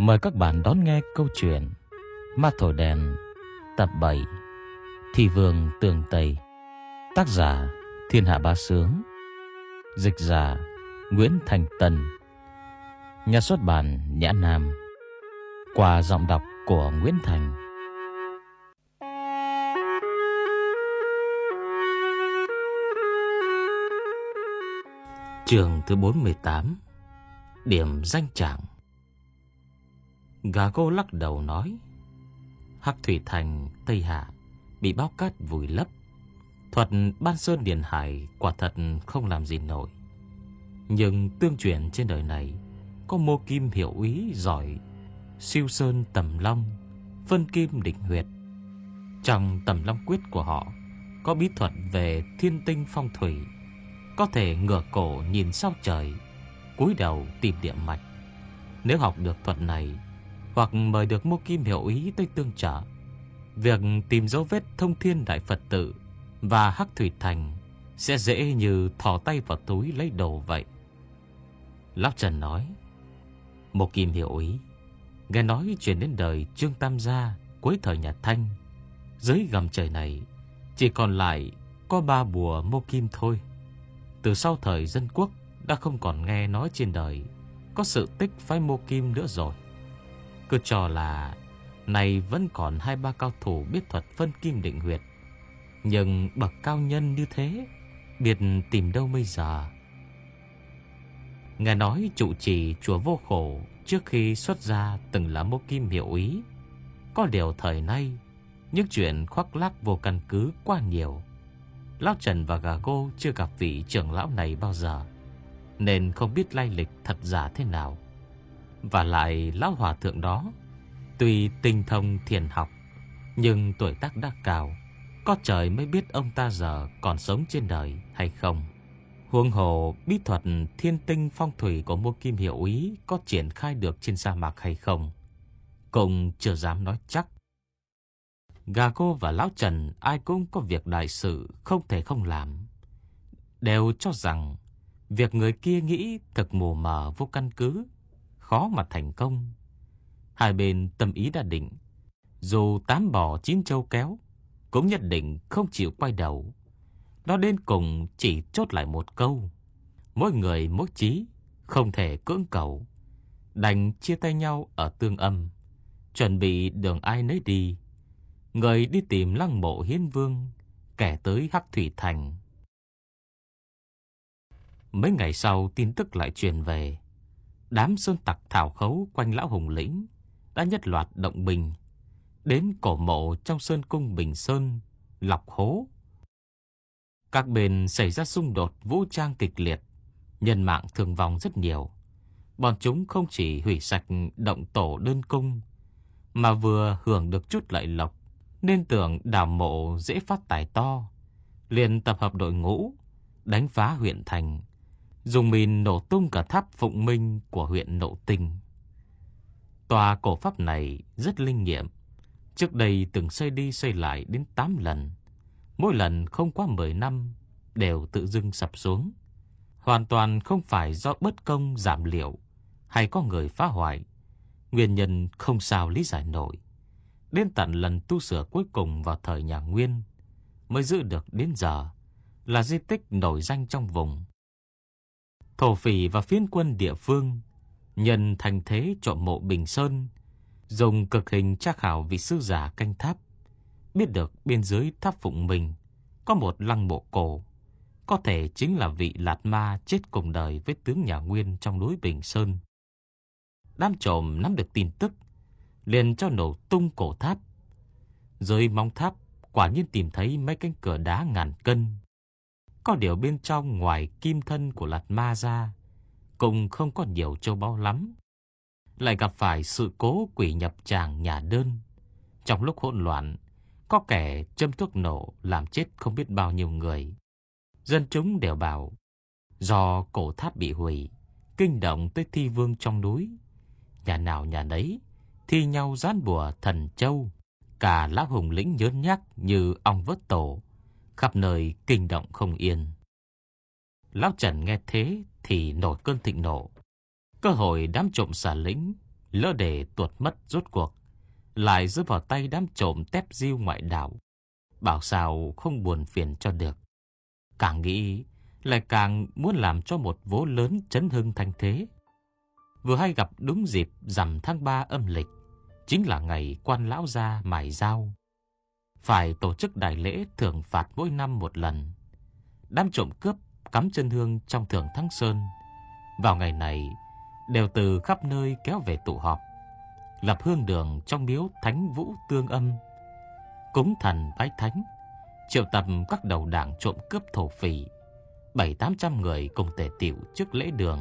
Mời các bạn đón nghe câu chuyện Ma Thổi Đèn tập 7 Thị Vương Tường Tây. Tác giả Thiên Hạ Bá Sướng. Dịch giả Nguyễn Thành Tân. Nhà xuất bản Nhã Nam. Qua giọng đọc của Nguyễn Thành. Chương thứ 48. Điểm danh trạng. Gà cô lắc đầu nói: Hắc Thủy Thành Tây Hạ bị bão cát vùi lấp. Thuật Ban Sơn Điền Hải quả thật không làm gì nổi. Nhưng tương truyền trên đời này có mô kim hiệu úy giỏi siêu sơn tầm long, phân kim định huyệt. Trong tầm long quyết của họ có bí thuật về thiên tinh phong thủy, có thể ngửa cổ nhìn sao trời, cúi đầu tìm địa mạch. Nếu học được thuật này, hoặc mời được mô kim hiệu úy tới tương trợ, việc tìm dấu vết thông thiên đại Phật tự và Hắc Thủy Thành sẽ dễ như thò tay vào túi lấy đồ vậy. Lão Trần nói: Mô kim hiệu úy, nghe nói truyền đến đời Trương Tam Gia cuối thời nhà Thanh. Dưới gầm trời này chỉ còn lại có 3 bùa mô kim thôi. Từ sau thời Dân Quốc đã không còn nghe nói trên đời có sự tích phái mô kim nữa rồi. Cứ cho là này vẫn còn 2-3 cao thủ biết thuật phân kim định huyệt, nhưng bậc cao nhân như thế biết tìm đâu bây giờ. Nghe nói trụ trì chùa Vô Khổ trước khi xuất gia từng là mô kim hiệu úy. Có điều thời nay những chuyện khoác lác vô căn cứ quá nhiều. Lão Trần và Gà Cô chưa gặp vị trưởng lão này bao giờ, nên không biết lai lịch thật giả thế nào. Và lại lão hòa thượng đó tuy tinh thông thiền học, nhưng tuổi tác đã cao, có trời mới biết ông ta giờ còn sống trên đời hay không. Huống hồ bí thuật thiên tinh phong thủy của mô kim hiệu úy có triển khai được trên sa mạc hay không, cũng chưa dám nói chắc. Gà Cô và lão Trần ai cũng có việc đại sự không thể không làm, đều cho rằng việc người kia nghĩ thật mù mờ vô căn cứ, khó mà thành công. Hai bên tâm ý đã định, dù 8 bò 9 trâu kéo cũng nhất định không chịu quay đầu. Nó đến cùng chỉ chốt lại một câu: mỗi người mỗi chí, không thể cưỡng cầu. Đành chia tay nhau ở Tương Âm, chuẩn bị đường ai nấy đi. Người đi tìm lăng mộ Hiến Vương, kẻ tới Hắc Thủy Thành. Mấy ngày sau tin tức lại truyền về, đám sơn tặc thảo khấu quanh lão Hùng Lĩnh đã nhất loạt động binh đến cổ mộ trong sơn cung Bình Sơn, lọc hố. Các bên xảy ra xung đột vũ trang kịch liệt, nhân mạng thương vong rất nhiều. Bọn chúng không chỉ hủy sạch động tổ đơn cung, mà vừa hưởng được chút lợi lộc, nên tưởng đào mộ dễ phát tài to, liền tập hợp đội ngũ đánh phá huyện thành, dùng mìn nổ tung cả tháp Phụng Minh của huyện Nộ Tinh. Tòa cổ pháp này rất linh nghiệm, trước đây từng xây đi xây lại đến 8 lần, mỗi lần không quá 10 năm đều tự dưng sập xuống. Hoàn toàn không phải do bất công giảm liệu hay có người phá hoại, nguyên nhân không sao lý giải nổi. Đến tận lần tu sửa cuối cùng vào thời nhà Nguyên mới giữ được đến giờ, là di tích nổi danh trong vùng. Thổ phỉ và phiến quân địa phương nhân thành thế trộm mộ Bình Sơn, dùng cực hình tra khảo vị sư giả canh tháp, biết được bên dưới tháp Phụng Minh có một lăng mộ cổ, có thể chính là vị Lạt Ma chết cùng đời với tướng nhà Nguyên trong núi Bình Sơn. Đám trộm nắm được tin tức, liền cho nổ tung cổ tháp. Dưới móng tháp quả nhiên tìm thấy mấy cánh cửa đá ngàn cân. Có điều bên trong ngoài kim thân của Lạt Ma ra cũng không có nhiều châu báu lắm. Lại gặp phải sự cố quỷ nhập tràng nhà đơn. Trong lúc hỗn loạn, có kẻ châm thuốc nổ làm chết không biết bao nhiêu người. Dân chúng đều bảo do cổ tháp bị hủy, kinh động tới thi vương trong núi. Nhà nào nhà nấy thi nhau dán bùa thần châu. Cả lão Hùng Lĩnh nhớn nhác như ong vớt tổ, khắp nơi kinh động không yên. Lão Trần nghe thế thì nổi cơn thịnh nộ. Cơ hội đám trộm xả lĩnh lỡ để tuột mất rốt cuộc lại rơi vào tay đám trộm tép diêu ngoại đạo. Bảo sao không buồn phiền cho được. Càng nghĩ lại càng muốn làm cho một vố lớn chấn hưng thanh thế. Vừa hay gặp đúng dịp rằm tháng 3 âm lịch, chính là ngày quan lão gia mài dao. Phải tổ chức đại lễ thưởng phạt mỗi năm một lần. Đám trộm cướp cắm chân hương trong Thượng Thắng Sơn vào ngày này đều từ khắp nơi kéo về tụ họp, lập hương đường trong miếu Thánh Vũ Tương Âm, cúng thần bái thánh, triệu tập các đầu đảng trộm cướp thổ phỉ, 700-800 người cùng tề tựu trước lễ đường.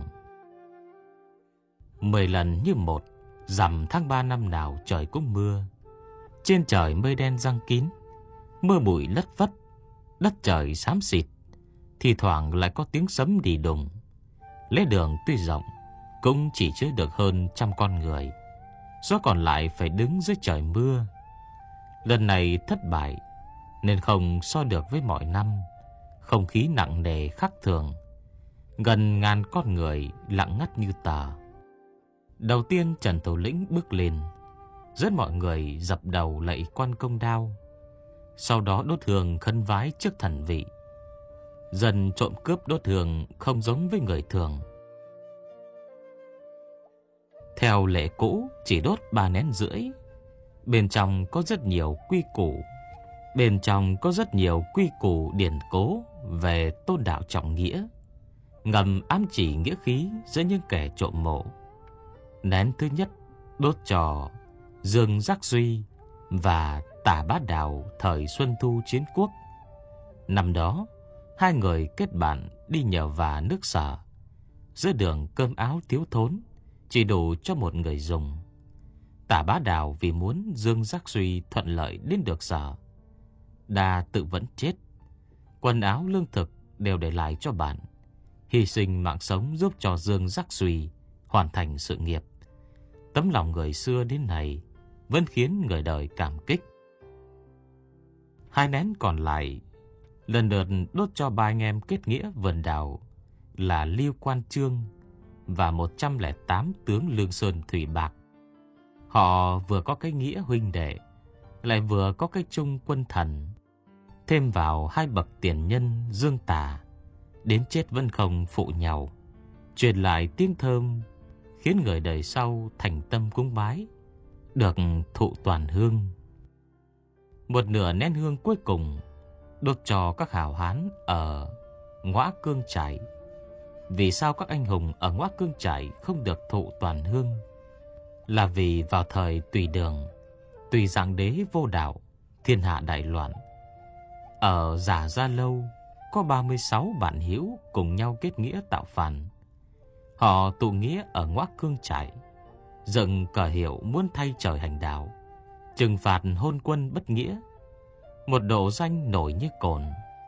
10 lần như một, rằm tháng 3 năm nào trời cũng mưa. Trên trời mây đen giăng kín, mưa bụi lất phất, đất trời xám xịt, thì thoảng lại có tiếng sấm đi đùng. Lễ đường tuy rộng, cũng chỉ chứa được hơn 100 con người, số còn lại phải đứng dưới trời mưa. Lần này thất bại nên không so được với mọi năm. Không khí nặng nề khác thường, gần ngàn con người lặng ngắt như tờ. Đầu tiên Trần Thủ lĩnh bước lên, dẫn mọi người dập đầu lạy Quan Công Đao, sau đó đốt hương khấn vái trước thần vị. Dân trộm cướp đốt hương không giống với người thường. Theo lệ cũ chỉ đốt 3 nén rưỡi. Bên trong có rất nhiều quy củ điển cố về tôn đạo trọng nghĩa, ngầm ám chỉ nghĩa khí giữa những kẻ trộm mộ. Nén thứ nhất đốt cho Dương Giác Duy và Tả Bá Đào thời Xuân Thu chiến quốc. Năm đó, hai người kết bạn đi nhờ vả nước Sở. Giữa đường cơm áo thiếu thốn, chỉ đủ cho một người dùng. Tả Bá Đào vì muốn Dương Giác Duy thuận lợi đến được Sở, đa tự vẫn chết. Quần áo lương thực đều để lại cho bạn, hy sinh mạng sống giúp cho Dương Giác Duy hoàn thành sự nghiệp. Tấm lòng người xưa đến nay vẫn khiến người đời cảm kích. 2 nén còn lại lần lượt đốt cho 3 anh em kết nghĩa vườn đào là Liêu Quan Trương và 108 tướng Lương Sơn Thủy Bạc. Họ vừa có cái nghĩa huynh đệ, lại vừa có cái chung quân thần. Thêm vào 2 bậc tiền nhân Dương Tả, đến chết vẫn không phụ nhau, truyền lại tiếng thơm, khiến người đời sau thành tâm cúng bái, được thụ toàn hương. Một nửa nén hương cuối cùng đốt cho các hào hán ở Ngõa Cương Trải. Vì sao các anh hùng ở Ngõa Cương Trải không được thụ toàn hương? Là vì vào thời Tùy Đường, Tùy Dạng Đế vô đạo, thiên hạ đại loạn. Ở Giả Gia Lâu có 36 bạn hữu cùng nhau kết nghĩa tạo phản. Họ tụ nghĩa ở Ngõa Cương Trải, dựng cờ hiệu muốn thay trời hành đạo, trừng phạt hôn quân bất nghĩa, một độ danh nổi như cồn.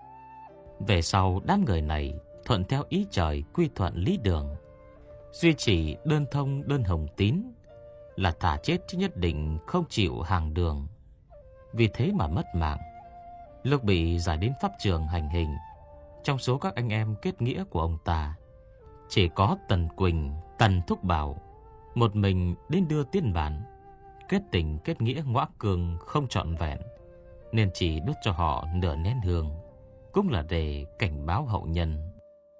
Về sau đám người này thuận theo ý trời quy thuận lý đường, duy trì đơn thông đơn hồng tín, là thà chết chứ nhất định không chịu hàng đường. Vì thế mà mất mạng. Lúc bị giải đến pháp trường hành hình, trong số các anh em kết nghĩa của ông ta, chỉ có Tần Quỳnh, Tần Thúc Bảo một mình đến đưa tiên bản. Kết tình kết nghĩa Ngõa Cương không trọn vẹn, nên chỉ đốt cho họ nửa nén hương, cũng là để cảnh báo hậu nhân.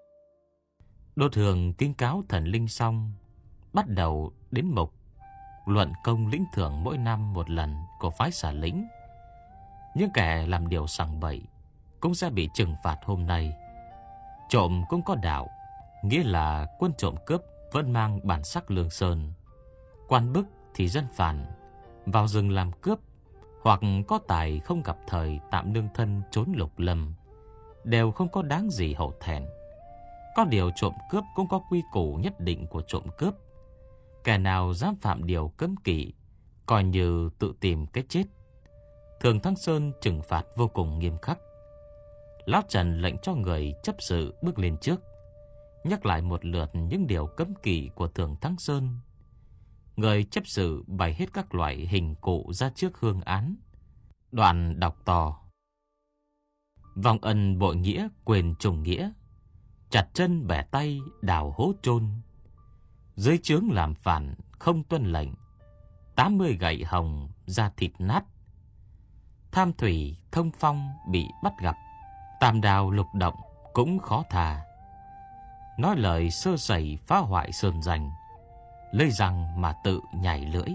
Đốt hương kính cáo thần linh xong, bắt đầu đến mục luận công lĩnh thưởng mỗi năm một lần của phái Xà Lĩnh. Những kẻ làm điều sằng bậy cũng sẽ bị trừng phạt hôm nay. Trộm cũng có đạo, nghĩa là quân trộm cướp vẫn mang bản sắc Lương Sơn. Quan bức thì dân phản, vào rừng làm cướp, hoặc có tài không gặp thời tạm nương thân trốn lục lâm, đều không có đáng gì hổ thẹn. Có điều trộm cướp cũng có quy củ nhất định của trộm cướp. Kẻ nào dám phạm điều cấm kỵ, coi như tự tìm cái chết. Thường Thắng Sơn trừng phạt vô cùng nghiêm khắc. Lão Trần lệnh cho người chấp sự bước lên trước, nhắc lại một lượt những điều cấm kỵ của Thường Thắng Sơn. Người chấp sự bày hết các loại hình cụ ra trước hương án. Đoạn đọc to: vong ân bội nghĩa quên trùng nghĩa, chặt chân bẻ tay đào hố chôn, dưới trướng làm phản không tuân lệnh, 80 gậy hồng da thịt nát. Tham thủy thông phong bị bắt gặp, tam đao lục động cũng khó tha. Nói lời sơ sẩy phá hoại sơn danh, lấy răng mà tự nhảy lưỡi.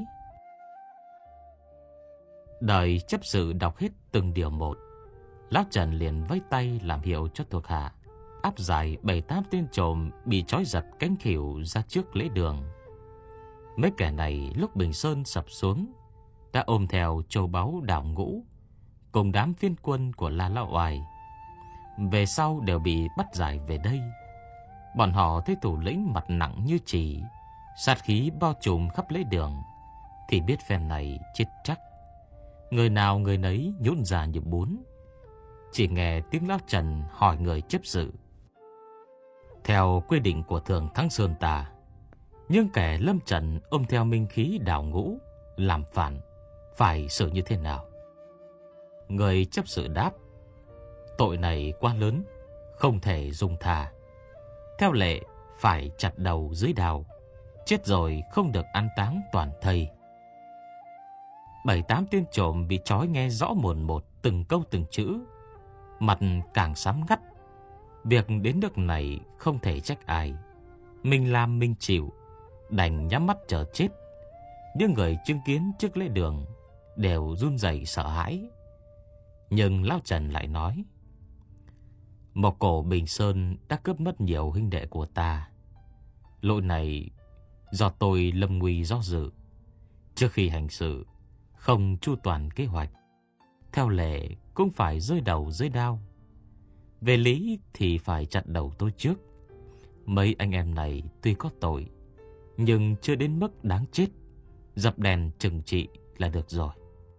Đời chấp sự đọc hết từng điều một, Lão Trần liền vẫy tay làm hiệu cho thuộc hạ áp giải 7-8 tên trộm bị trói giật cánh khuỷu ra trước lễ đường. Mấy kẻ này lúc Bình Sơn sập xuống đã ôm theo châu báu đào ngũ cùng đám phiên quân của La Lão Oai, về sau đều bị bắt giải về đây. Bọn họ thấy thủ lĩnh mặt nặng như chì, sát khí bao trùm khắp lễ đường, thì biết phen này chết chắc. Người nào người nấy nhũn ra như bún. Chỉ nghe tiếng Lão Trần hỏi người chấp sự: theo quy định của Thường Thắng Sơn ta, những kẻ lâm trận ôm theo minh khí đào ngũ làm phản phải xử như thế nào? Người chấp sự đáp: tội này quá lớn, không thể dung tha. Theo lệ phải chặt đầu dưới đào, chết rồi không được an táng toàn thây. 7-8 tên trộm bị trói nghe rõ mồn một từng câu từng chữ, mặt càng xám ngắt. Việc đến nước này không thể trách ai, mình làm mình chịu, đành nhắm mắt chờ chết. Những người chứng kiến trước lễ đường đều run rẩy sợ hãi. Nhưng Lão Trần lại nói: một cổ Bình Sơn đã cướp mất nhiều huynh đệ của ta. Lỗi này do tôi lâm nguy do dự, trước khi hành sự không chu toàn kế hoạch. Theo lệ cũng phải rơi đầu dưới đao. Về lý thì phải chặt đầu tôi trước. Mấy anh em này tuy có tội, nhưng chưa đến mức đáng chết. Dập đèn trừng trị là được rồi.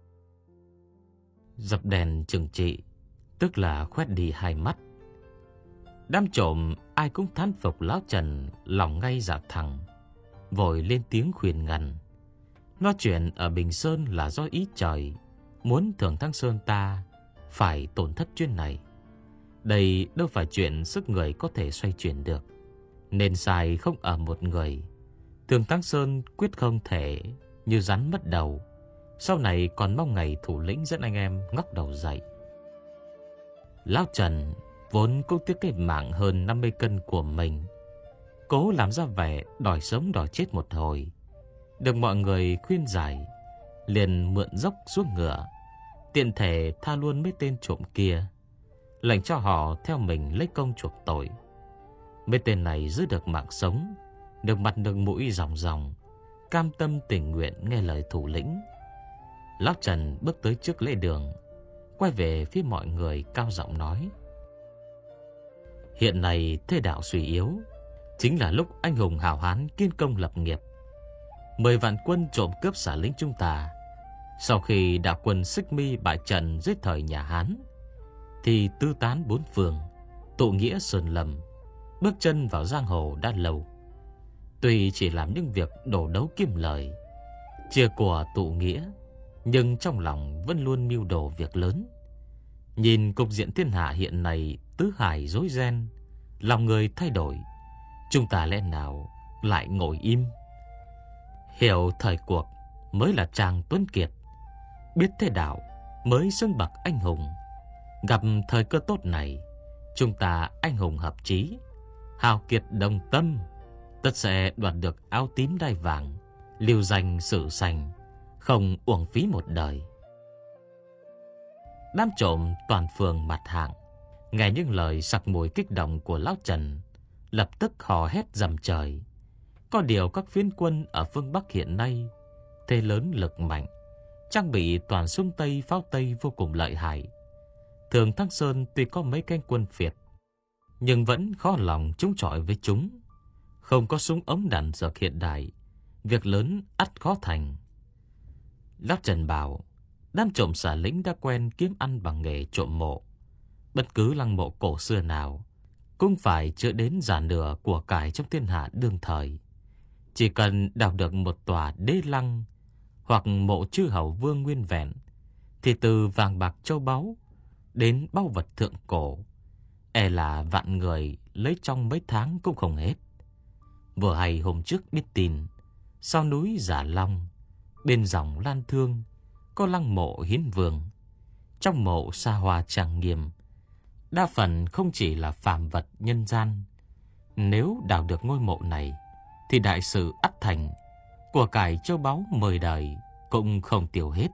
Dập đèn trừng trị tức là khoét đi hai mắt. Đám trộm ai cũng thán phục Lão Trần lòng ngay dạ thẳng, vội lên tiếng khuyên ngăn. Nói chuyện ở Bình Sơn là do ý trời, muốn Thường Thắng Sơn ta phải tổn thất chuyến này. Đây đâu phải chuyện sức người có thể xoay chuyển được, nên sai không ở một người. Thường Thắng Sơn quyết không thể như rắn mất đầu, sau này còn mong ngày thủ lĩnh dẫn anh em ngóc đầu dậy. Lão Trần vốn cũng tiếc cái mạng hơn 50 cân của mình, cố làm ra vẻ đòi sống đòi chết một hồi. Được mọi người khuyên giải, liền mượn dốc xuống ngựa, tiện thể tha luôn mấy tên trộm kia, lệnh cho họ theo mình lấy công chuộc tội. Mấy tên này giữ được mạng sống, được mặt được mũi ròng ròng, cam tâm tình nguyện nghe lời thủ lĩnh. Lão Trần bước tới trước lễ đường, quay về phía mọi người cao giọng nói: hiện nay thế đạo suy yếu, chính là lúc anh hùng hào hán kiên công lập nghiệp. 10 vạn quân trộm cướp xả lính chúng ta, sau khi đạo quân Xích Mi bại trận dưới thời nhà Hán, thì tứ tán bốn phương, tụ nghĩa sơn lâm, bước chân vào giang hồ đã lâu. Tuy chỉ làm những việc đổ đấu kiếm lời, chia của tụ nghĩa, nhưng trong lòng vẫn luôn mưu đồ việc lớn. Nhìn cục diện thiên hạ hiện nay tứ hải rối ren, lòng người thay đổi, chúng ta lẽ nào lại ngồi im? Hiểu thời cuộc mới là chàng tuấn kiệt, biết thế đạo mới xưng bậc anh hùng. Gặp thời cơ tốt này, chúng ta anh hùng hợp chí, hào kiệt đồng tâm, tất sẽ đoạt được áo tím đai vàng, lưu danh sử sành, không uổng phí một đời. Đám trộm toàn phường mặt hạng nghe những lời sặc mùi kích động của Lão Trần, lập tức hò hét rầm trời. Có điều các phiến quân ở phương Bắc hiện nay thế lớn lực mạnh, trang bị toàn súng Tây pháo Tây vô cùng lợi hại. Thường Thắng Sơn tuy có mấy cánh quân phiệt, nhưng vẫn khó lòng chống chọi với chúng. Không có súng ống đạn dược hiện đại, việc lớn ắt khó thành. Lão Trần bảo đám trộm xả lính đã quen kiếm ăn bằng nghề trộm mộ. Bất cứ lăng mộ cổ xưa nào cũng phải chứa đến giả nửa của cải trong thiên hạ đương thời. Chỉ cần đào được một tòa đế lăng hoặc mộ chư hầu vương nguyên vẹn, thì từ vàng bạc châu báu đến báu vật thượng cổ, e là vạn người lấy trong mấy tháng cũng không hết. Vừa hay hôm trước biết tin, sau núi Giả Long, bên dòng Lan Thương, có lăng mộ Hiến Vương. Trong mộ xa hoa trang nghiêm, đa phần không chỉ là phàm vật nhân gian. Nếu đào được ngôi mộ này, thì đại sự ắt thành, của cải châu báu 10 đời cũng không tiêu hết.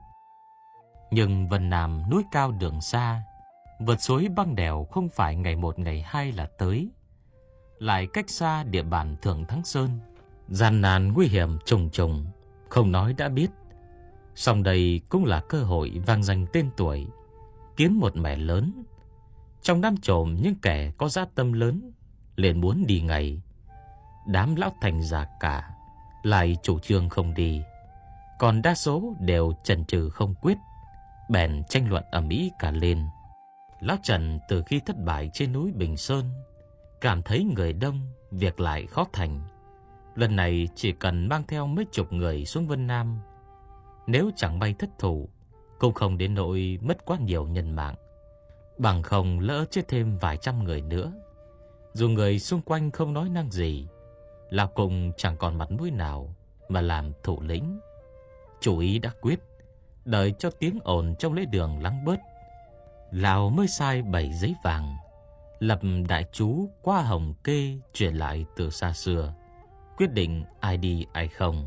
Nhưng Vân Nam núi cao đường xa, vượt suối băng đèo không phải ngày một ngày hai là tới. Lại cách xa địa bàn Thượng Thắng Sơn, gian nan nguy hiểm trùng trùng, không nói đã biết. Song đây cũng là cơ hội vang danh tên tuổi, kiếm một mẻ lớn. Trong đám trộm những kẻ có dã tâm lớn liền muốn đi ngay. Đám lão thành già cả lại chủ trương không đi, còn đa số đều chần chừ không quyết, bèn tranh luận ầm ĩ cả lên. Lão Trần từ khi thất bại trên núi Bình Sơn, cảm thấy người đông, việc lại khó thành. Lần này chỉ cần mang theo mấy chục người xuống Vân Nam, nếu chẳng may thất thủ, cũng không đến nỗi mất quá nhiều nhân mạng. Bằng không lỡ chết thêm vài trăm người nữa, dù người xung quanh không nói năng gì, lão cũng chẳng còn mặt mũi nào mà làm thủ lĩnh. Chủ ý đã quyết, đợi cho tiếng ồn trong lễ đường lắng bớt, lão mới sai 7 giấy vàng, lập đại chú qua hồng kê truyền lại từ xa xưa, quyết định ai đi ai không.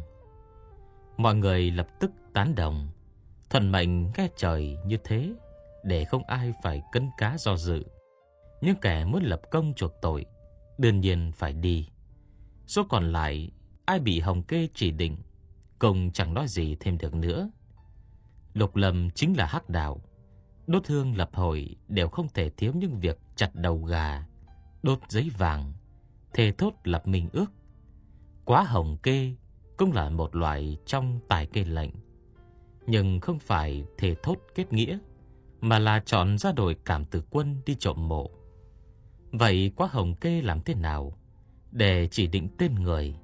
Mọi người lập tức tán đồng, thuận mệnh nghe trời như thế, để không ai phải cấn cá do dự. Những kẻ muốn lập công chuộc tội đương nhiên phải đi. Số còn lại, ai bị hồng kê chỉ định, cùng chẳng nói gì thêm được nữa. Lục Lâm chính là hắc đạo, đốt hương lập hội đều không thể thiếu những việc chặt đầu gà, đốt giấy vàng, thề thốt lập minh ước. Quá hồng kê cũng là một loại trong tài kê lệnh, nhưng không phải thề thốt kết nghĩa, mà là chọn ra đội cảm tử quân đi trộm mộ. Vậy quá hồng kê làm thế nào để chỉ định tên người?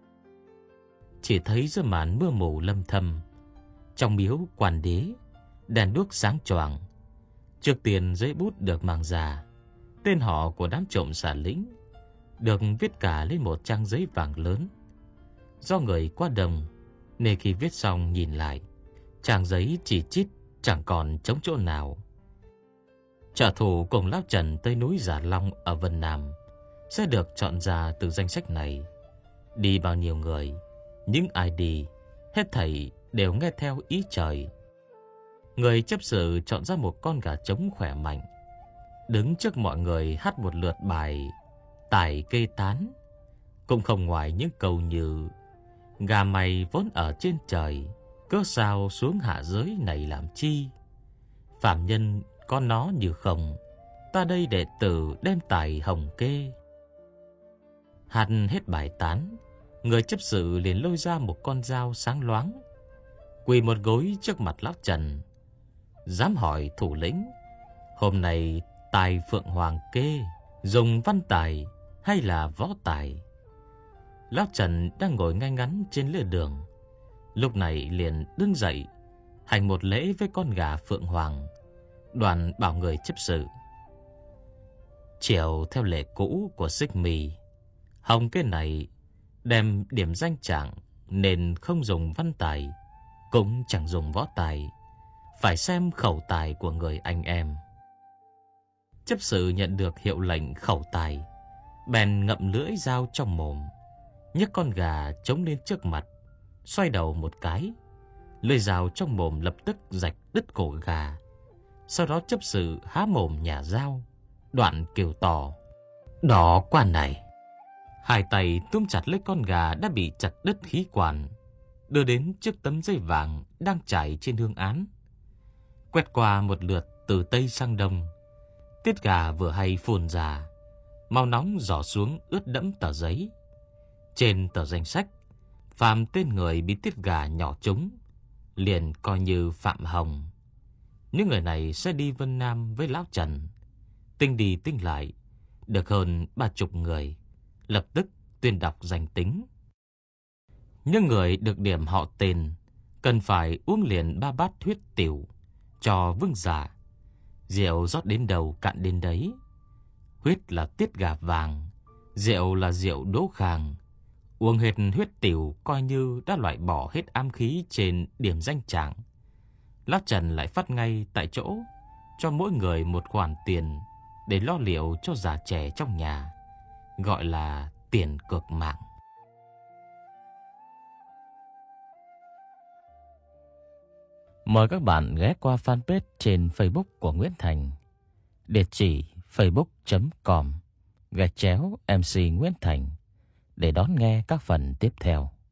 Chỉ thấy giữa màn mưa mù lâm thâm, trong miếu quan đế, đèn đuốc sáng choàng. Trước tiên giấy bút được mang ra, tên họ của đám trộm xả lính được viết cả lên một trang giấy vàng lớn. Do người quá đông nên khi viết xong nhìn lại, trang giấy chỉ chít chẳng còn trống chỗ nào. Trả thù cùng lão Trần tới núi Giả Long ở Vân Nam sẽ được chọn ra từ danh sách này. Đi bao nhiêu người, những ai đi, hết thảy đều nghe theo ý trời. Người chấp sự chọn ra một con gà trống khỏe mạnh, đứng trước mọi người hát một lượt bài tài kê tán, cũng không ngoài những câu như: gà mày vốn ở trên trời, cớ sao xuống hạ giới này làm chi? Phạm nhân có nó như không, ta đây đệ tử đem tài hồng kê. Hát hết bài tán, người chấp sự liền lôi ra một con dao sáng loáng, quỳ một gối trước mặt lão Trần. Dám hỏi thủ lĩnh, hôm nay tài Phượng Hoàng kê dùng văn tài hay là võ tài? Lão Trần đang ngồi ngay ngắn trên lề đường, lúc này liền đứng dậy hành một lễ với con gà Phượng Hoàng, đoàn bảo người chấp sự: chiều theo lệ cũ của Xích Mì, hồng kê này đem điểm danh trạng nên không dùng văn tài, cũng chẳng dùng võ tài, phải xem khẩu tài của người anh em. Chấp sự nhận được hiệu lệnh khẩu tài, bèn ngậm lưỡi dao trong mồm, nhấc con gà chống lên trước mặt, xoay đầu một cái, lưỡi dao trong mồm lập tức rạch đứt cổ gà. Sau đó chấp sự há mồm nhả dao, đoạn kêu to: đó quan này! Hai tay túm chặt lấy con gà đã bị chặt đứt khí quản, đưa đến trước tấm giấy vàng đang trải trên hương án. Quét qua một lượt từ tây sang đông, tiết gà vừa hay phun ra, máu nóng rỏ xuống ướt đẫm tờ giấy. Trên tờ danh sách, phàm tên người bị tiết gà nhỏ trúng liền coi như phạm hồng. Những người này sẽ đi Vân Nam với lão Trần. Tinh đi tinh lại, được hơn 30 người, lập tức tuyên đọc danh tính. Những người được điểm họ tên cần phải uống liền 3 bát huyết tiểu cho vương giả. Rượu rót đến đầu cạn đến đấy. Huyết là tiết gà vàng, rượu là rượu đỗ khang, Uống hết huyết tiểu coi như đã loại bỏ hết ám khí trên điểm danh trạng. Lão Trần lại phát ngay tại chỗ cho mỗi người một khoản tiền để lo liệu cho già trẻ trong nhà, gọi là tiền cược mạng. Mời các bạn ghé qua fanpage trên Facebook của Nguyễn Thành, địa chỉ facebook.com/MC Nguyễn Thành để đón nghe các phần tiếp theo.